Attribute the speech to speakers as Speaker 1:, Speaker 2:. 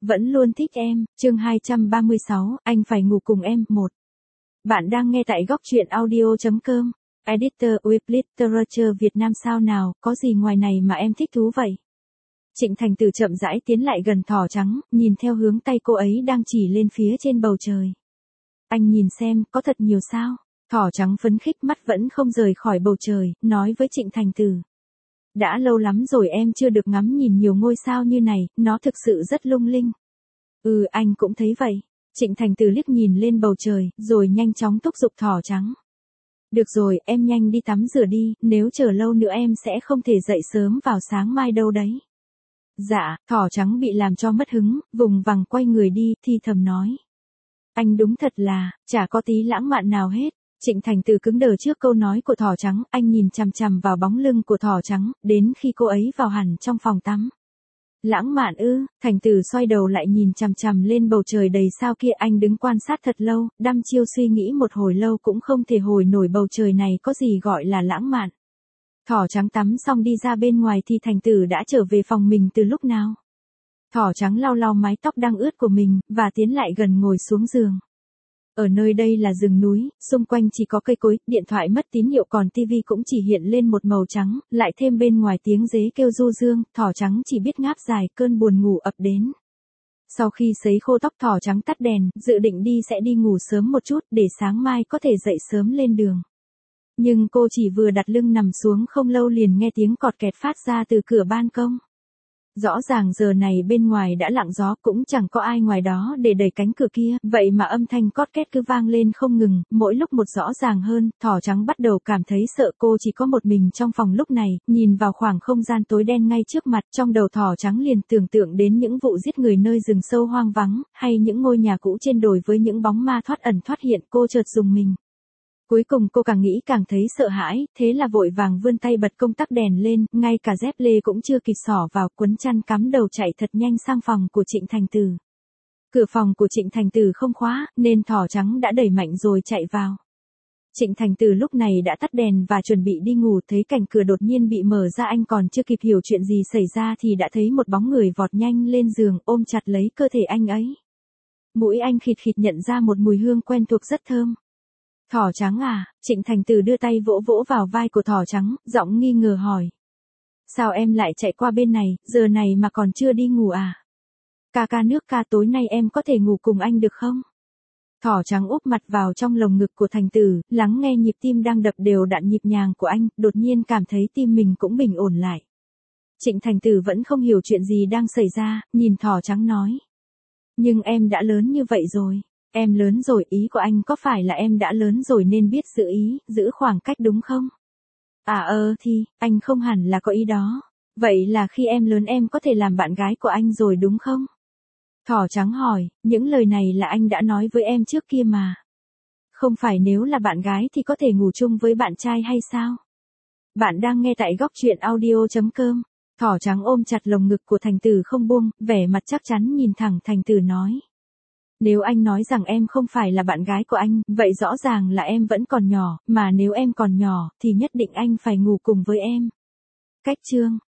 Speaker 1: Vẫn luôn thích em, chương 236, anh phải ngủ cùng em, 1. Bạn đang nghe tại góc truyện audio.com. Editor with Literature Việt Nam sao nào, có gì ngoài này mà em thích thú vậy? Trịnh Thành Tử chậm rãi tiến lại gần thỏ trắng, nhìn theo hướng tay cô ấy đang chỉ lên phía trên bầu trời. Anh nhìn xem, có thật nhiều sao? Thỏ trắng phấn khích mắt vẫn không rời khỏi bầu trời, nói với Trịnh Thành Tử. Đã lâu lắm rồi em chưa được ngắm nhìn nhiều ngôi sao như này, nó thực sự rất lung linh. Anh cũng thấy vậy. Trịnh Thành Tử liếc nhìn lên bầu trời, rồi nhanh chóng thúc giục thỏ trắng. Được rồi, em nhanh đi tắm rửa đi, nếu chờ lâu nữa em sẽ không thể dậy sớm vào sáng mai đâu đấy. Dạ, thỏ trắng bị làm cho mất hứng, vùng vằng quay người đi, thì thầm nói. Anh đúng thật là, chả có tí lãng mạn nào hết. Trịnh Thành Tử cứng đờ trước câu nói của thỏ trắng, anh nhìn chằm chằm vào bóng lưng của thỏ trắng, đến khi cô ấy vào hẳn trong phòng tắm. Lãng mạn ư? Thành Tử xoay đầu lại nhìn chằm chằm lên bầu trời đầy sao kia, anh đứng quan sát thật lâu, đăm chiêu suy nghĩ một hồi lâu cũng không thể hồi nổi bầu trời này có gì gọi là lãng mạn. Thỏ trắng tắm xong đi ra bên ngoài thì Thành Tử đã trở về phòng mình từ lúc nào. Thỏ trắng lau lau mái tóc đang ướt của mình, và tiến lại gần ngồi xuống giường. Ở nơi đây là rừng núi, xung quanh chỉ có cây cối, điện thoại mất tín hiệu còn tivi cũng chỉ hiện lên một màu trắng, lại thêm bên ngoài tiếng dế kêu du dương, thỏ trắng chỉ biết ngáp dài, cơn buồn ngủ ập đến. Sau khi sấy khô tóc thỏ trắng tắt đèn, dự định sẽ đi ngủ sớm một chút để sáng mai có thể dậy sớm lên đường. Nhưng cô chỉ vừa đặt lưng nằm xuống không lâu liền nghe tiếng cọt kẹt phát ra từ cửa ban công. Rõ ràng giờ này bên ngoài đã lặng gió cũng chẳng có ai ngoài đó để đẩy cánh cửa kia, vậy mà âm thanh cót két cứ vang lên không ngừng, mỗi lúc một rõ ràng hơn, thỏ trắng bắt đầu cảm thấy sợ cô chỉ có một mình trong phòng lúc này, nhìn vào khoảng không gian tối đen ngay trước mặt, trong đầu thỏ trắng liền tưởng tượng đến những vụ giết người nơi rừng sâu hoang vắng, hay những ngôi nhà cũ trên đồi với những bóng ma thoát ẩn thoát hiện, cô chợt rùng mình. Cuối cùng cô càng nghĩ càng thấy sợ hãi, thế là vội vàng vươn tay bật công tắc đèn lên, ngay cả dép lê cũng chưa kịp xỏ vào, quấn chăn cắm đầu chạy thật nhanh sang phòng của Trịnh Thành Tử. Cửa phòng của Trịnh Thành Tử không khóa, nên thỏ trắng đã đẩy mạnh rồi chạy vào. Trịnh Thành Tử lúc này đã tắt đèn và chuẩn bị đi ngủ, thấy cánh cửa đột nhiên bị mở ra, anh còn chưa kịp hiểu chuyện gì xảy ra thì đã thấy một bóng người vọt nhanh lên giường, ôm chặt lấy cơ thể anh ấy. Mũi anh khịt khịt nhận ra một mùi hương quen thuộc rất thơm. Thỏ trắng à? Trịnh Thành Tử đưa tay vỗ vỗ vào vai của thỏ trắng, giọng nghi ngờ hỏi. Sao em lại chạy qua bên này, giờ này mà còn chưa đi ngủ à? Ca nước ca, tối nay em có thể ngủ cùng anh được không? Thỏ trắng úp mặt vào trong lồng ngực của Thành Tử, lắng nghe nhịp tim đang đập đều đặn nhịp nhàng của anh, đột nhiên cảm thấy tim mình cũng bình ổn lại. Trịnh Thành Tử vẫn không hiểu chuyện gì đang xảy ra, nhìn thỏ trắng nói. Nhưng em đã lớn như vậy rồi. Em lớn rồi, ý của anh có phải là em đã lớn rồi nên biết giữ ý, giữ khoảng cách đúng không? Thì, anh không hẳn là có ý đó. Vậy là khi em lớn em có thể làm bạn gái của anh rồi đúng không? Thỏ trắng hỏi, những lời này là anh đã nói với em trước kia mà. Không phải nếu là bạn gái thì có thể ngủ chung với bạn trai hay sao? Bạn đang nghe tại góc truyện audio.com. Thỏ trắng ôm chặt lồng ngực của Thành Tử không buông, vẻ mặt chắc chắn nhìn thẳng Thành Tử nói. Nếu anh nói rằng em không phải là bạn gái của anh, vậy rõ ràng là em vẫn còn nhỏ, mà nếu em còn nhỏ, thì nhất định anh phải ngủ cùng với em. Cách chương